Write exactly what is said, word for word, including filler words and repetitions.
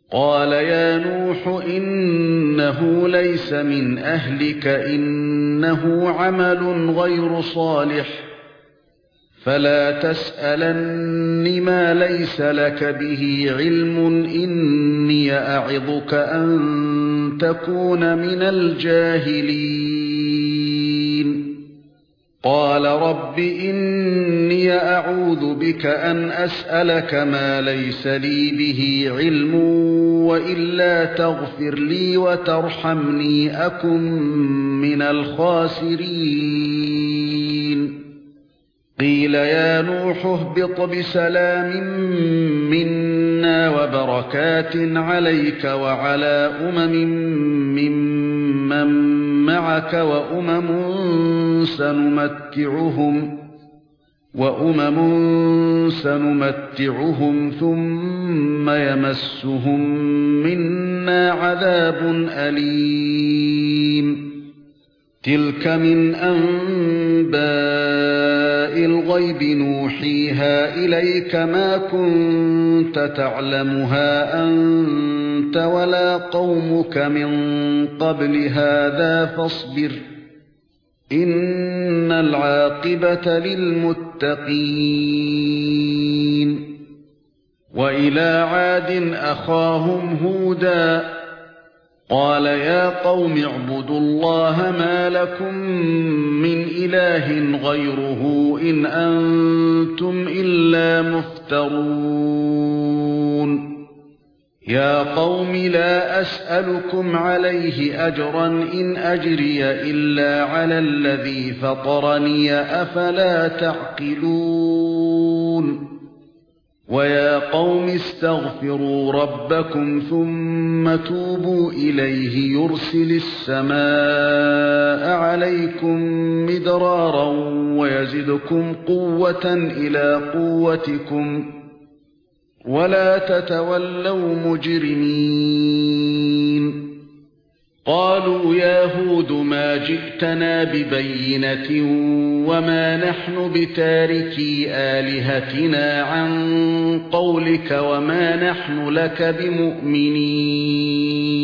قال يا نوح إنه ليس من أهلك إنه عمل غير صالح فلا تسألن ما ليس لك به علم إني أعظك أن تكون من الجاهلين قال رب إني أعوذ بك أن أسألك ما ليس لي به علم وإلا تغفر لي وترحمني أكن من الخاسرين قيل يا نوح اهبط بسلام منا وبركات عليك وعلى أمم ممن معك وأمم سنمتعهم وأمم سنمتعهم ثم يمسهم منا عذاب أليم تلك من أنباء الغيب نوحيها إليك ما كنت تعلمها أنت ولا قومك من قبل هذا فاصبر إن العاقبة للمتقين وإلى عاد أخاهم هودا قال يا قوم اعبدوا الله ما لكم من إله غيره إن أنتم إلا مفترون يا قوم لا أسألكم عليه أجرا إن أجري إلا على الذي فطرني أفلا تعقلون ويا قوم استغفروا ربكم ثم توبوا إليه يرسل السماء عليكم مدرارا ويزدكم قوة إلى قوتكم ولا تتولوا مجرمين قالوا يا هود ما جئتنا ببينة وما نحن بتاركي آلهتنا عن قولك وما نحن لك بمؤمنين